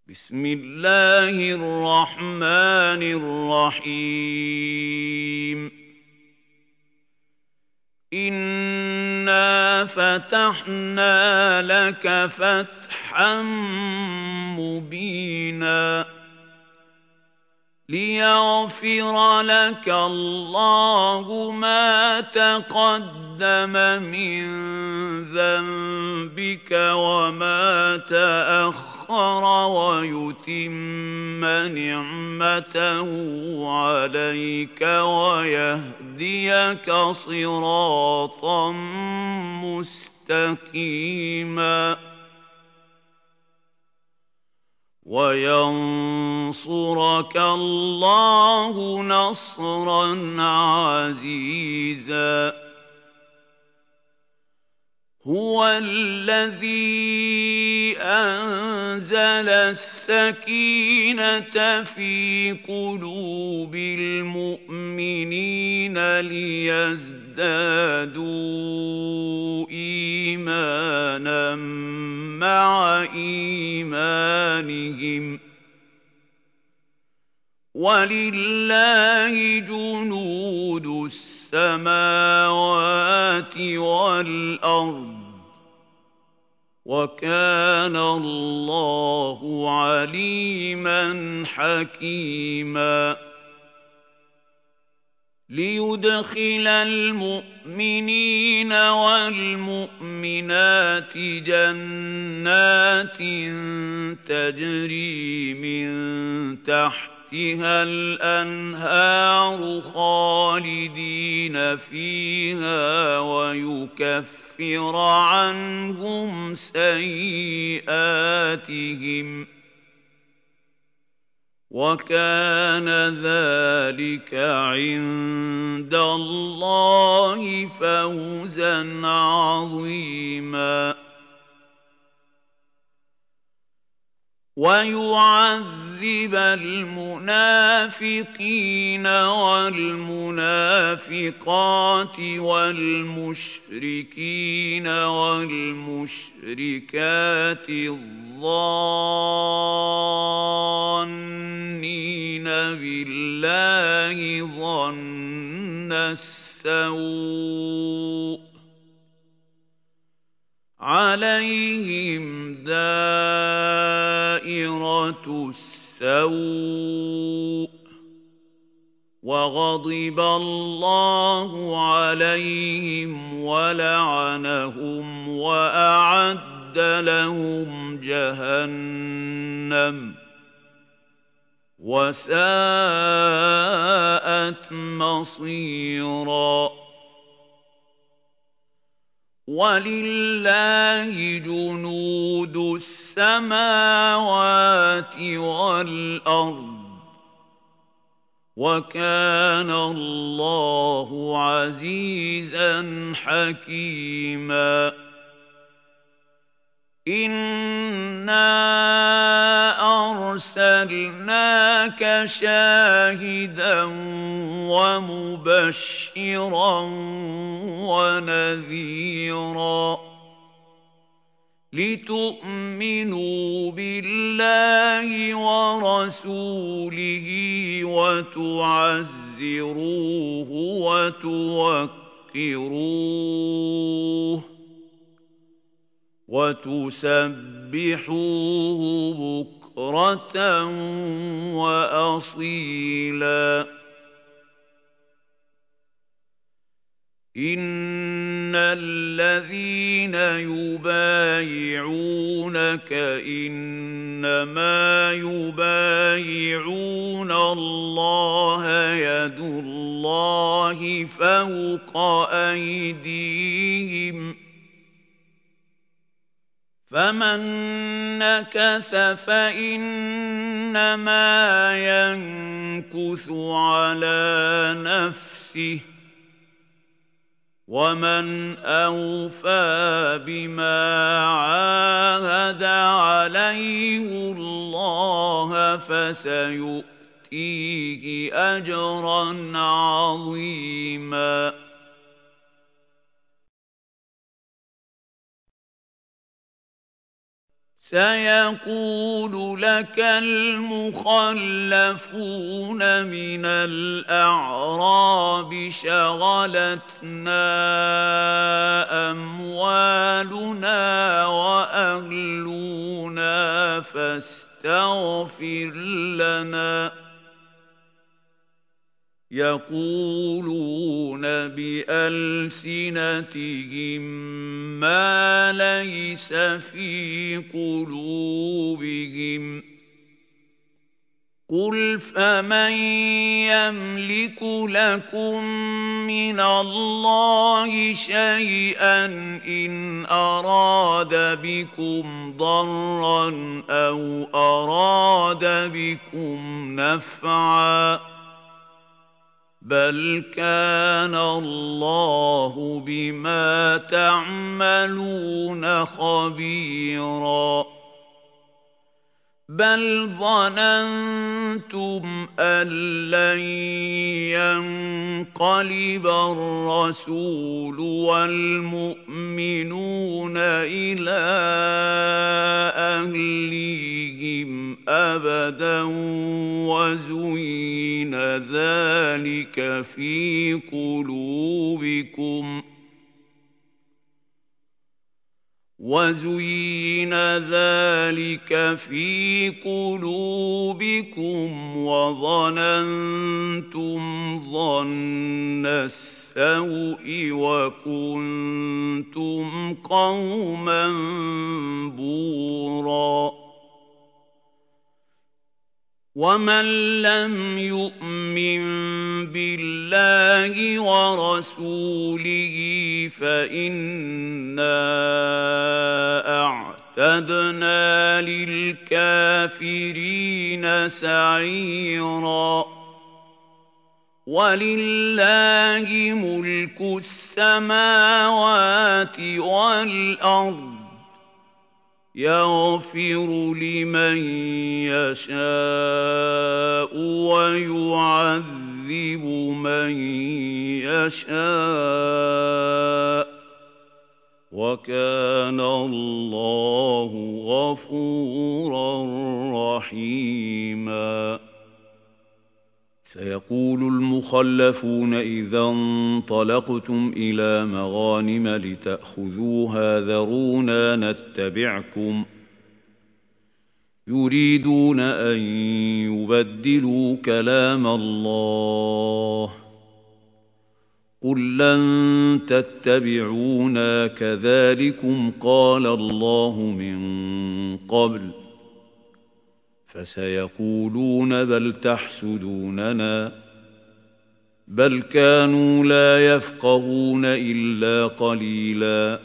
بسم الله الرحمن الرحيم إنا فتحنا لك فتحا مبينا ليغفر لك الله ما تقدم من ذنبك وما تأخر ويتم نعمته عليك ويهديك صراطا مستقيما وينصرك الله نصرا عزيزا هو الذي أنزل السكينة في قلوب المؤمنين ليزدادوا إيمانا مع إيمانهم ولله جنود السماوات والأرض وكان الله عليما حكيما ليدخل المؤمنين والمؤمنات جنات تجري من تحتها الأنهار خالدين فيها ويكفر عنهم سيئاتهم وكان ذلك عند الله فوزا عظيما ويعذب المنافقين والمنافقات والمشركين والمشركات الظانين بالله ظن السوء عليهم دائرة السوء وغضب الله عليهم ولعنهم وأعد لهم جهنم وساءت مصيرا ولله جنود السماوات والأرض وكان الله عزيزا حكيما إنا أرسلناك شاهدا ومبشرا ونذيرا لتؤمنوا بالله ورسوله وتعزروه وتوقروه وتسبحوه بكرة وأصيلا إن الذين يبايعونك إنما يبايعون الله يد الله فوق أيديهم فمن نكث فإنما ينكث على نفسه ومن أوفى بما عاهد عليه الله فسيؤتيه أجرا عظيما سيقول لك المخلفون من الأعراب شغلتنا أموالنا وأهلنا فاستغفر لنا يقولون بألسنتهم ما ليس في قلوبهم قل فمن يملك لكم من الله شيئا إن أراد بكم ضرا أو أراد بكم نفعا بل كان الله بما تعملون خبيرا بل ظننتم أن لن ينقلب الرسول والمؤمنون إلى أهليهم أبدا وزين ذلك في قلوبكم وظننتم ظن السوء وكنتم قوما بورا ومن لم يؤمن بالله ورسوله فإنا أعتدنا للكافرين سعيرا ولله ملك السماوات والأرض يغفر لمن يشاء ويعذب من يشاء وكان الله غفورا رحيما سيقول المخلفون إذا انطلقتم إلى مغانم لتأخذوها ذرونا نتبعكم يريدون أن يبدلوا كلام الله قل لن تتبعونا كذلكم قال الله من قبل فسيقولون بل تحسدوننا بل كانوا لا يفقهون إلا قليلا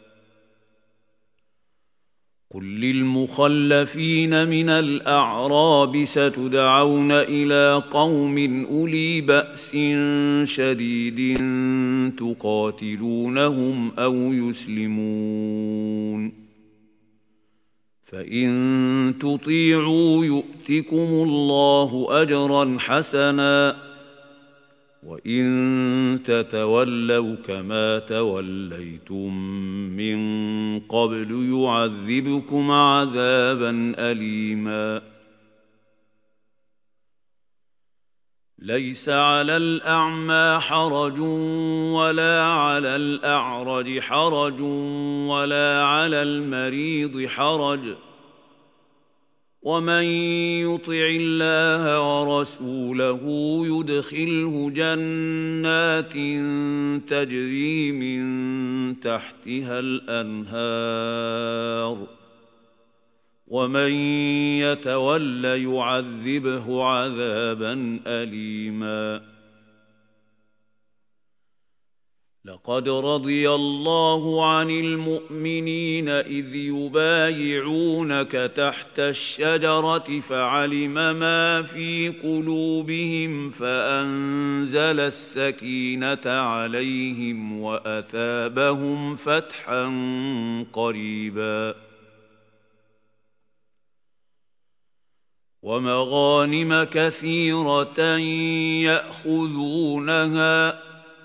قل للمخلفين من الأعراب ستدعون إلى قوم أولي بأس شديد تقاتلونهم أو يسلمون فإن تطيعوا يؤتكم الله أجرا حسنا وإن تتولوا كما توليتم من قبل يعذبكم عذابا أليما ليس على الأعمى حرج ولا على الأعرج حرج ولا على المريض حرج ومن يطع الله ورسوله يدخله جنات تجري من تحتها الأنهار ومن يتول يعذبه عذابا أليما لقد رضي الله عن المؤمنين إذ يبايعونك تحت الشجرة فعلم ما في قلوبهم فأنزل السكينة عليهم وأثابهم فتحا قريبا ومغانم كثيرة يأخذونها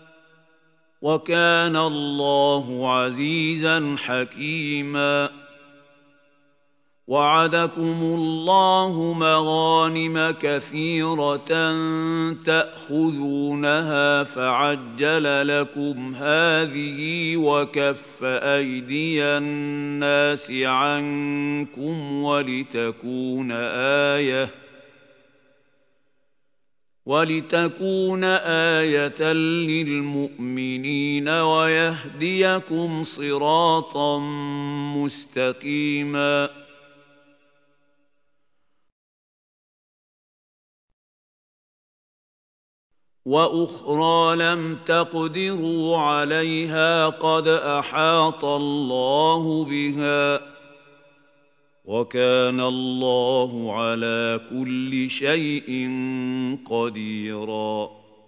وكان الله عزيزا حكيما وعدكم الله مغانم كثيرة تأخذونها فعجل لكم هذه وكف أيدي الناس عنكم ولتكون آية للمؤمنين ويهديكم صراطا مستقيما وأخرى لم تقدروا عليها قد أحاط الله بها وكان الله على كل شيء قديرا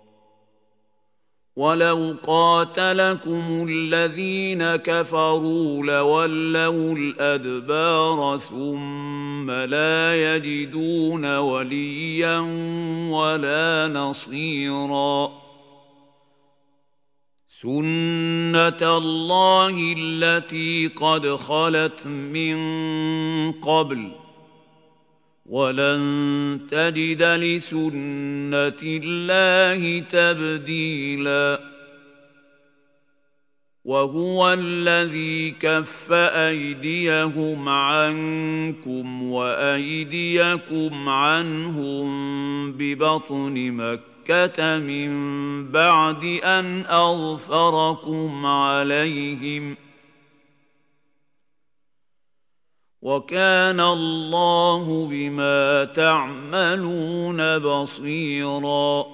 ولو قاتلكم الذين كفروا لولوا الأدبار ثم لا يجدون وليا ولا نصيرا سنة الله التي قد خلت من قبل ولن تجد لسنة الله تبديلا وهو الذي كف أيديهم عنكم وأيديكم عنهم ببطن مكة من بعد أن أظفركم عليهم وكان الله بما تعملون بصيرا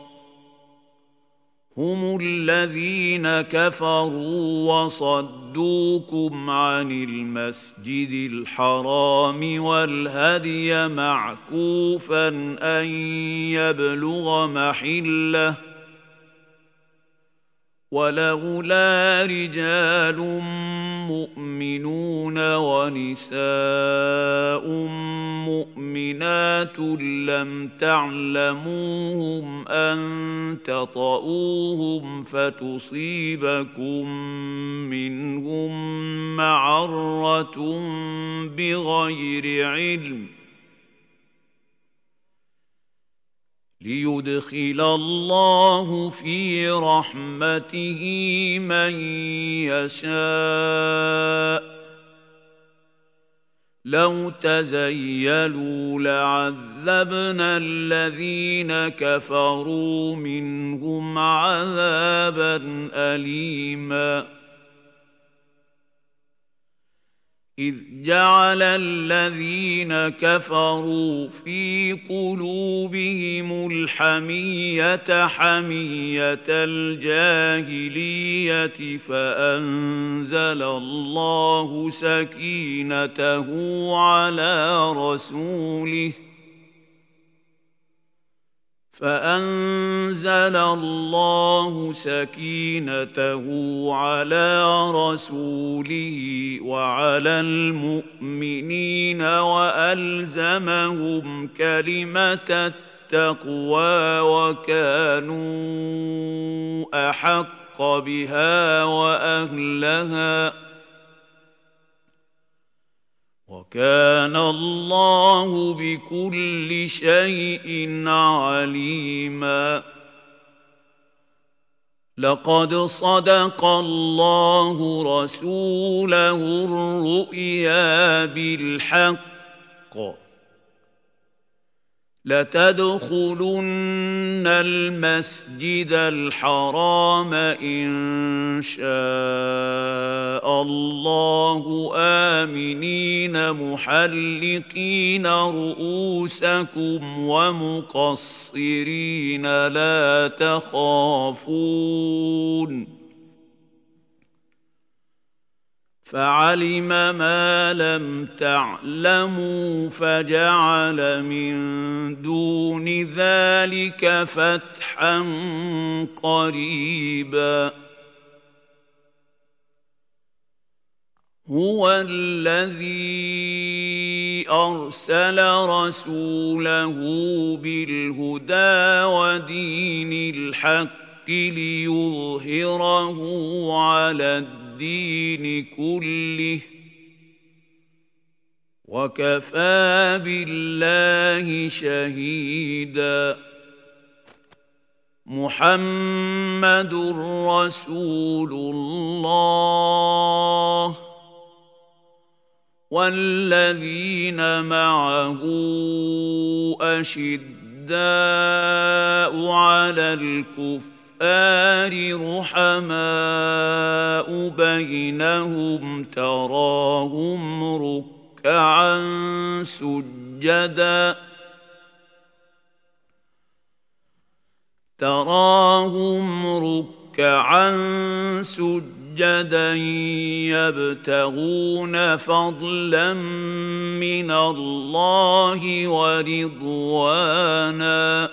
هم الذين كفروا وصدوكم عن المسجد الحرام والهدي معكوفا أن يبلغ محله ولولا رجال مؤمنون ونساء مؤمنات لم تعلموهم أن تطؤوهم فتصيبكم منهم معرة بغير علم ليدخل الله في رحمته من يشاء لو تزيلوا لعذبنا الذين كفروا منهم عذابا أليما إذ جعل الذين كفروا في قلوبهم الحمية حمية الجاهلية فأنزل الله سكينته على رسوله وعلى المؤمنين وألزمهم كلمة التقوى وكانوا أحق بها وأهلها وكان الله بكل شيء عليما لقد صدق الله رسوله الرؤيا بالحق لتدخلن المسجد الحرام إن شاء الله آمنين محلقين رؤوسكم ومقصرين لا تخافون فعلم ما لم تعلموا فجعل من دون ذلك فتحا قريبا هو الذي أرسل رسوله بالهدى ودين الحق ليظهره على الدين كله وكفى بالله شهيدا محمد رسول الله والذين معه أشداء على الكفار رحماء بينهم تراهم ركعا سجدا يبتغون فضلا من الله ورضوانا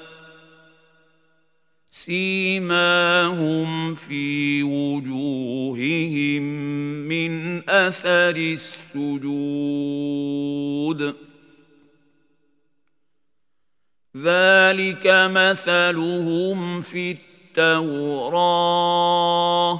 سيماهم في وجوههم من أثر السجود ذلك مثلهم في التوراة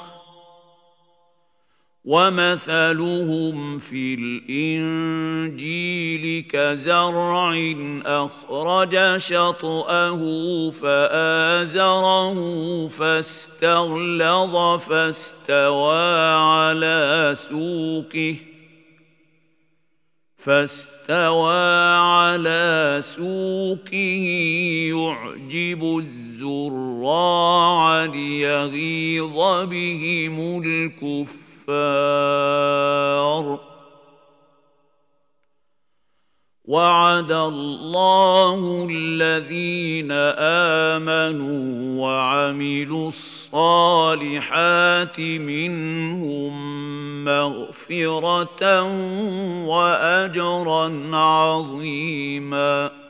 ومثلهم في الإنجيل كزرع أخرج شطأه فآزره فاستغلظ فاستوى على سوقه يعجب الزراع ليغيظ بهم الكفار وعد الله الذين آمنوا وعملوا الصالحات منهم مغفرة وأجرا عظيما